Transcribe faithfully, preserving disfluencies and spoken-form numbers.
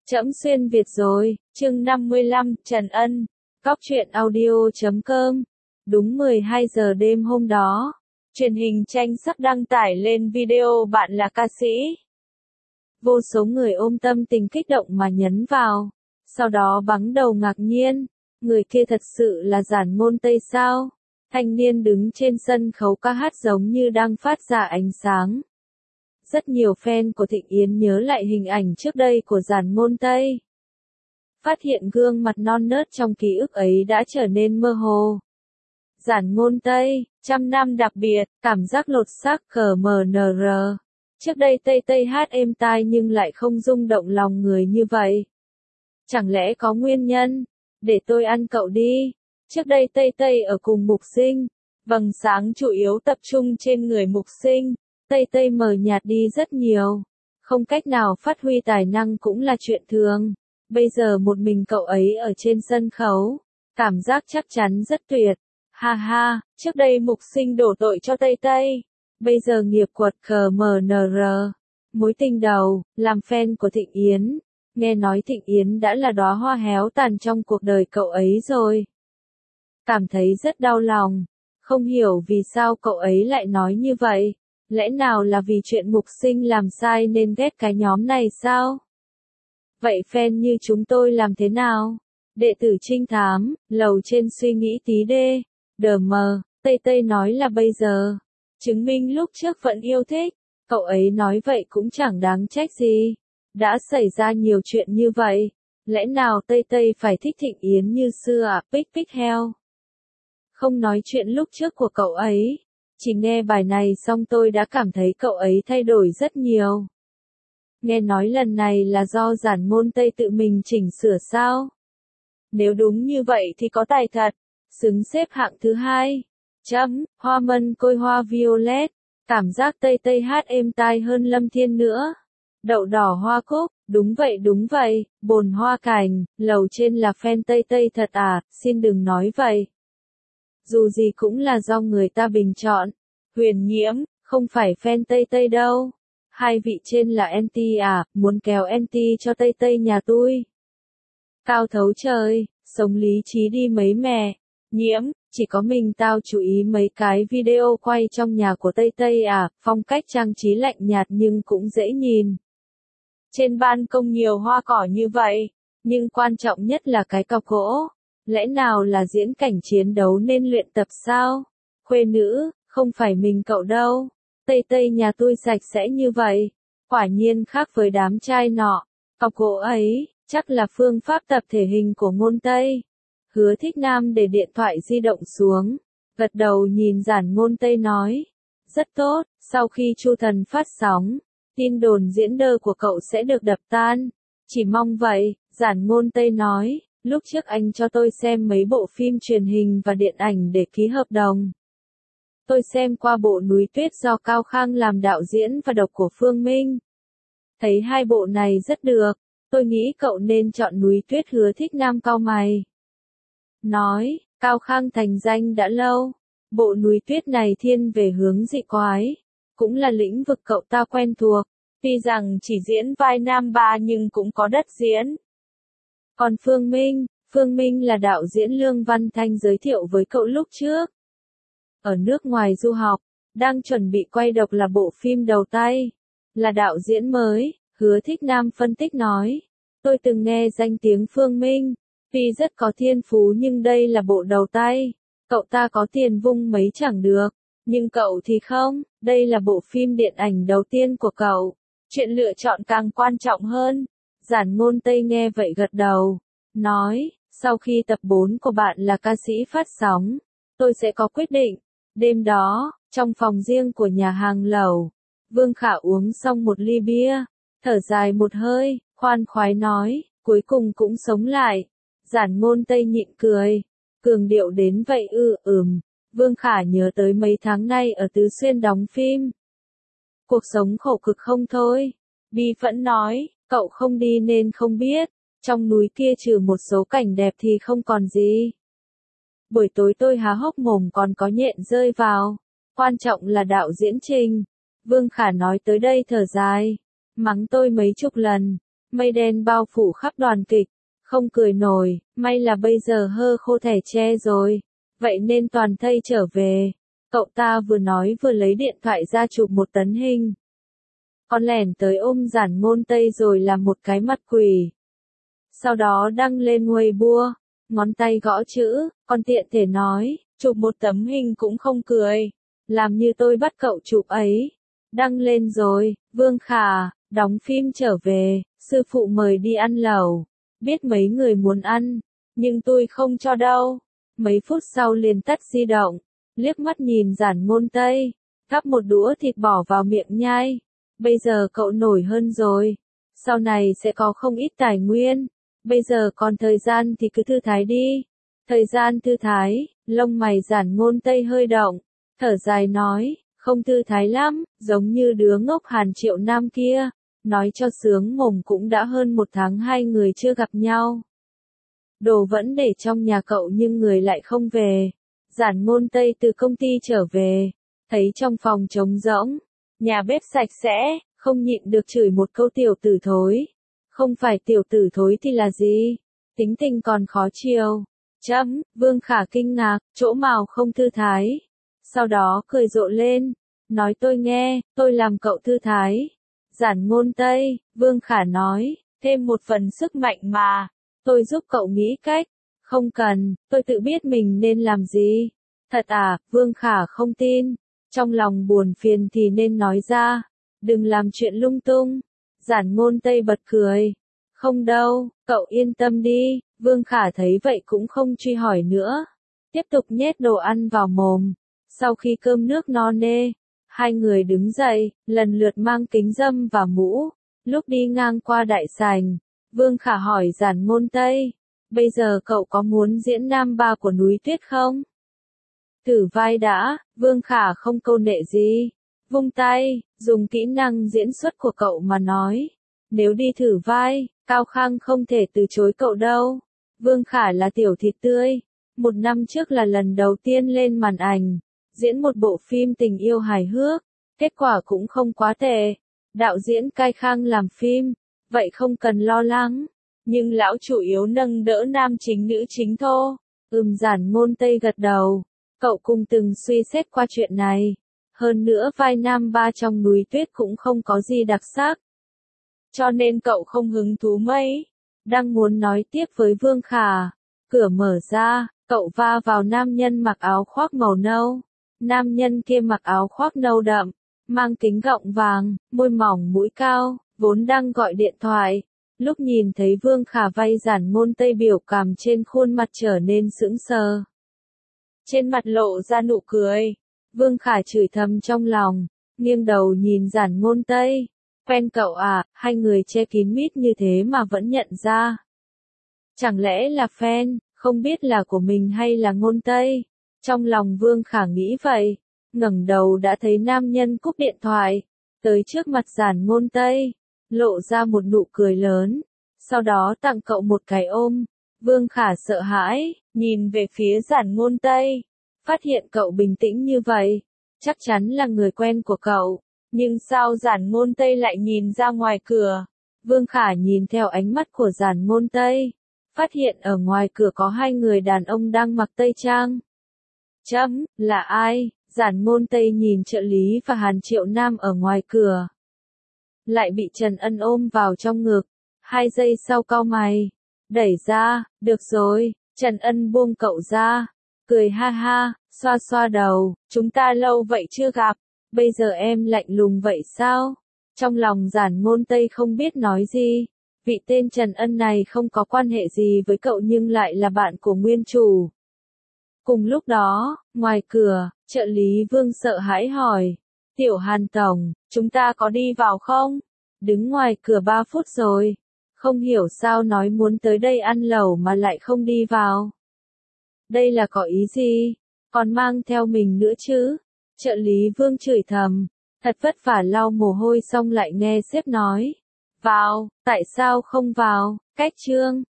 Trẫm xuyên Việt rồi, chương năm mươi lăm, Trần Ân, Cóc truyện audio chấm com. Đúng mười hai giờ đêm hôm đó, truyền hình tranh sắp đăng tải lên video Bạn là ca sĩ. Vô số người ôm tâm tình kích động mà nhấn vào, sau đó bắn đầu ngạc nhiên, người kia thật sự là Giản Ngôn Tây sao? Thanh niên đứng trên sân khấu ca hát giống như đang phát ra ánh sáng. Rất nhiều fan của Thịnh Yến nhớ lại hình ảnh trước đây của Giản Ngôn Tây. Phát hiện gương mặt non nớt trong ký ức ấy đã trở nên mơ hồ. Giản Ngôn Tây, trăm năm đặc biệt, cảm giác lột xác cờ mờ nờ rờ. Trước đây Tây Tây hát êm tai nhưng lại không rung động lòng người như vậy. Chẳng lẽ có nguyên nhân? Để tôi ăn cậu đi. Trước đây Tây Tây ở cùng Mục Sinh, vầng sáng chủ yếu tập trung trên người Mục Sinh. Tây Tây mờ nhạt đi rất nhiều, không cách nào phát huy tài năng cũng là chuyện thường. Bây giờ một mình cậu ấy ở trên sân khấu, cảm giác chắc chắn rất tuyệt. Ha ha, trước đây Mục Sinh đổ tội cho Tây Tây, bây giờ nghiệp quật cờ mờ nờ rờ. Mối tình đầu, làm fan của Thịnh Yến, nghe nói Thịnh Yến đã là đóa hoa héo tàn trong cuộc đời cậu ấy rồi. Cảm thấy rất đau lòng, không hiểu vì sao cậu ấy lại nói như vậy. Lẽ nào là vì chuyện Mục Sinh làm sai nên ghét cái nhóm này sao? Vậy fan như chúng tôi làm thế nào? Đệ tử trinh thám, lầu trên suy nghĩ tí đê. Đờ mờ, Tây Tây nói là bây giờ. Chứng minh lúc trước vẫn yêu thích. Cậu ấy nói vậy cũng chẳng đáng trách gì. Đã xảy ra nhiều chuyện như vậy. Lẽ nào Tây Tây phải thích Thịnh Yến như xưa à? Pick pick heo. Không nói chuyện lúc trước của cậu ấy. Chỉ nghe bài này xong tôi đã cảm thấy cậu ấy thay đổi rất nhiều. Nghe nói lần này là do Giản Ngôn Tây tự mình chỉnh sửa sao? Nếu đúng như vậy thì có tài thật, xứng xếp hạng thứ hai. Chấm, hoa mân côi hoa violet, cảm giác Tây Tây hát êm tai hơn Lâm Thiên nữa. Đậu đỏ hoa cúc, đúng vậy đúng vậy, bồn hoa cành, lầu trên là fan Tây Tây thật à, xin đừng nói vậy. Dù gì cũng là do người ta bình chọn. Huyền Nhiễm, không phải fan Tây Tây đâu. Hai vị trên là anti à, muốn kéo anti cho Tây Tây nhà tôi. Cao thấu trời, sống lý trí đi mấy mẹ. Nhiễm, chỉ có mình tao chú ý mấy cái video quay trong nhà của Tây Tây à, phong cách trang trí lạnh nhạt nhưng cũng dễ nhìn. Trên ban công nhiều hoa cỏ như vậy, nhưng quan trọng nhất là cái cọc gỗ. Lẽ nào là diễn cảnh chiến đấu nên luyện tập sao? Khuê nữ, không phải mình cậu đâu. Tây Tây nhà tôi sạch sẽ như vậy. Quả nhiên khác với đám trai nọ. Cọc gỗ ấy, chắc là phương pháp tập thể hình của Ngôn Tây. Hứa Thích Nam để điện thoại di động xuống. Gật đầu nhìn Giản Ngôn Tây nói. Rất tốt, sau khi Chu Thần phát sóng, tin đồn diễn đơ của cậu sẽ được đập tan. Chỉ mong vậy, Giản Ngôn Tây nói. Lúc trước anh cho tôi xem mấy bộ phim truyền hình và điện ảnh để ký hợp đồng. Tôi xem qua bộ Núi Tuyết do Cao Khang làm đạo diễn và độc của Phương Minh. Thấy hai bộ này rất được, tôi nghĩ cậu nên chọn Núi Tuyết. Hứa Thích Nam cau mày. Nói, Cao Khang thành danh đã lâu, bộ Núi Tuyết này thiên về hướng dị quái, cũng là lĩnh vực cậu ta quen thuộc, tuy rằng chỉ diễn vai nam ba nhưng cũng có đất diễn. Còn Phương Minh, Phương Minh là đạo diễn Lương Văn Thanh giới thiệu với cậu lúc trước. Ở nước ngoài du học, đang chuẩn bị quay độc là bộ phim đầu tay. Là đạo diễn mới, Hứa Thích Nam phân tích nói. Tôi từng nghe danh tiếng Phương Minh, tuy rất có thiên phú nhưng đây là bộ đầu tay. Cậu ta có tiền vung mấy chẳng được, nhưng cậu thì không, đây là bộ phim điện ảnh đầu tiên của cậu. Chuyện lựa chọn càng quan trọng hơn. Giản Ngôn Tây nghe vậy gật đầu, nói, sau khi tập bốn của Bạn là ca sĩ phát sóng, tôi sẽ có quyết định. Đêm đó, trong phòng riêng của nhà hàng lẩu, Vương Khả uống xong một ly bia, thở dài một hơi, khoan khoái nói, cuối cùng cũng sống lại. Giản Ngôn Tây nhịn cười, cường điệu đến vậy ư, ừm. Vương Khả nhớ tới mấy tháng nay ở Tứ Xuyên đóng phim. Cuộc sống khổ cực không thôi. Bi phẫn nói. Cậu không đi nên không biết, trong núi kia trừ một số cảnh đẹp thì không còn gì. Buổi tối tôi há hốc mồm còn có nhện rơi vào, quan trọng là đạo diễn Trình. Vương Khả nói tới đây thở dài, mắng tôi mấy chục lần, Mây đen bao phủ khắp đoàn kịch, không cười nổi, may là bây giờ hơ khô thẻ tre rồi, vậy nên toàn thây trở về. Cậu ta vừa nói vừa lấy điện thoại ra chụp một tấn hình. Con lẻn tới ôm Giản Ngôn Tây rồi làm một cái mặt quỷ. Sau đó đăng lên Weibo, ngón tay gõ chữ, con tiện thể nói, chụp một tấm hình cũng không cười, làm như tôi bắt cậu chụp ấy. Đăng lên rồi, Vương Khả, đóng phim trở về, sư phụ mời đi ăn lẩu, biết mấy người muốn ăn, nhưng tôi không cho đâu. Mấy phút sau liền tắt di động, liếc mắt nhìn Giản Ngôn Tây, gắp một đũa thịt bỏ vào miệng nhai. Bây giờ cậu nổi hơn rồi, sau này sẽ có không ít tài nguyên, bây giờ còn thời gian thì cứ thư thái đi. Thời gian thư thái, lông mày Giản Ngôn Tây hơi động, thở dài nói, không thư thái lắm, giống như đứa ngốc Hàn Triệu Nam kia, nói cho sướng mồm cũng đã hơn một tháng hai người chưa gặp nhau. Đồ vẫn để trong nhà cậu nhưng người lại không về. Giản Ngôn Tây từ công ty trở về, thấy trong phòng trống rỗng, nhà bếp sạch sẽ, không nhịn được chửi một câu tiểu tử thối. Không phải tiểu tử thối thì là gì? Tính tình còn khó chiều. Chấm, Vương Khả kinh ngạc, chỗ mào không thư thái. Sau đó cười rộ lên, nói tôi nghe, tôi làm cậu thư thái. Giản Ngôn Tây, Vương Khả nói, thêm một phần sức mạnh mà, tôi giúp cậu nghĩ cách. Không cần, tôi tự biết mình nên làm gì. Thật à, Vương Khả không tin. Trong lòng buồn phiền thì nên nói ra, đừng làm chuyện lung tung. Giản Ngôn Tây bật cười. Không đâu, cậu yên tâm đi. Vương Khả thấy vậy cũng không truy hỏi nữa. Tiếp tục nhét đồ ăn vào mồm. Sau khi cơm nước no nê, hai người đứng dậy, lần lượt mang kính râm và mũ. Lúc đi ngang qua đại sảnh, Vương Khả hỏi Giản Ngôn Tây, bây giờ cậu có muốn diễn nam ba của núi tuyết không? Thử vai đã, Vương Khả không câu nệ gì. Vung tay, dùng kỹ năng diễn xuất của cậu mà nói. Nếu đi thử vai, Cao Khang không thể từ chối cậu đâu. Vương Khả là tiểu thịt tươi. Một năm trước là lần đầu tiên lên màn ảnh, diễn một bộ phim tình yêu hài hước. Kết quả cũng không quá tệ. Đạo diễn Cai Khang làm phim, vậy không cần lo lắng. Nhưng lão chủ yếu nâng đỡ nam chính nữ chính thô. Ừm Giản Ngôn Tây gật đầu. Cậu cùng từng suy xét qua chuyện này. Hơn nữa vai nam ba trong núi tuyết cũng không có gì đặc sắc. Cho nên cậu không hứng thú mấy. Đang muốn nói tiếp với Vương Khả. Cửa mở ra, cậu va vào nam nhân mặc áo khoác màu nâu. Nam nhân kia mặc áo khoác nâu đậm, mang kính gọng vàng, môi mỏng mũi cao, vốn đang gọi điện thoại. Lúc nhìn thấy Vương Khả vay Giản Ngôn Tây biểu cảm trên khuôn mặt trở nên sững sờ. Trên mặt lộ ra nụ cười. Vương Khả chửi thầm trong lòng, nghiêng đầu nhìn Giản Ngôn Tây. Quen cậu à, hai người che kín mít như thế mà vẫn nhận ra. Chẳng lẽ là fan, không biết là của mình hay là Ngôn Tây? Trong lòng Vương Khả nghĩ vậy, ngẩng đầu đã thấy nam nhân cúp điện thoại, tới trước mặt Giản Ngôn Tây, lộ ra một nụ cười lớn, sau đó tặng cậu một cái ôm. Vương Khả sợ hãi, nhìn về phía Giản Ngôn Tây, phát hiện cậu bình tĩnh như vậy, chắc chắn là người quen của cậu, nhưng sao Giản Ngôn Tây lại nhìn ra ngoài cửa? Vương Khả nhìn theo ánh mắt của Giản Ngôn Tây, phát hiện ở ngoài cửa có hai người đàn ông đang mặc tây trang. Chấm, là ai? Giản Ngôn Tây nhìn trợ lý và Hàn Triệu Nam ở ngoài cửa. Lại bị Trần Ân ôm vào trong ngực. Hai giây sau cau mày. Đẩy ra, được rồi. Trần Ân buông cậu ra. Cười ha ha, xoa xoa đầu. Chúng ta lâu vậy chưa gặp. Bây giờ em lạnh lùng vậy sao? Trong lòng Giản Ngôn Tây không biết nói gì. Vị tên Trần Ân này không có quan hệ gì với cậu nhưng lại là bạn của nguyên chủ. Cùng lúc đó, ngoài cửa, trợ lý Vương sợ hãi hỏi. Tiểu Hàn Tổng, chúng ta có đi vào không? Đứng ngoài cửa ba phút rồi. Không hiểu sao nói muốn tới đây ăn lẩu mà lại không đi vào. Đây là có ý gì? Còn mang theo mình nữa chứ? Trợ lý Vương chửi thầm. Thật vất vả lau mồ hôi xong lại nghe sếp nói. Vào, tại sao không vào? Cách trương.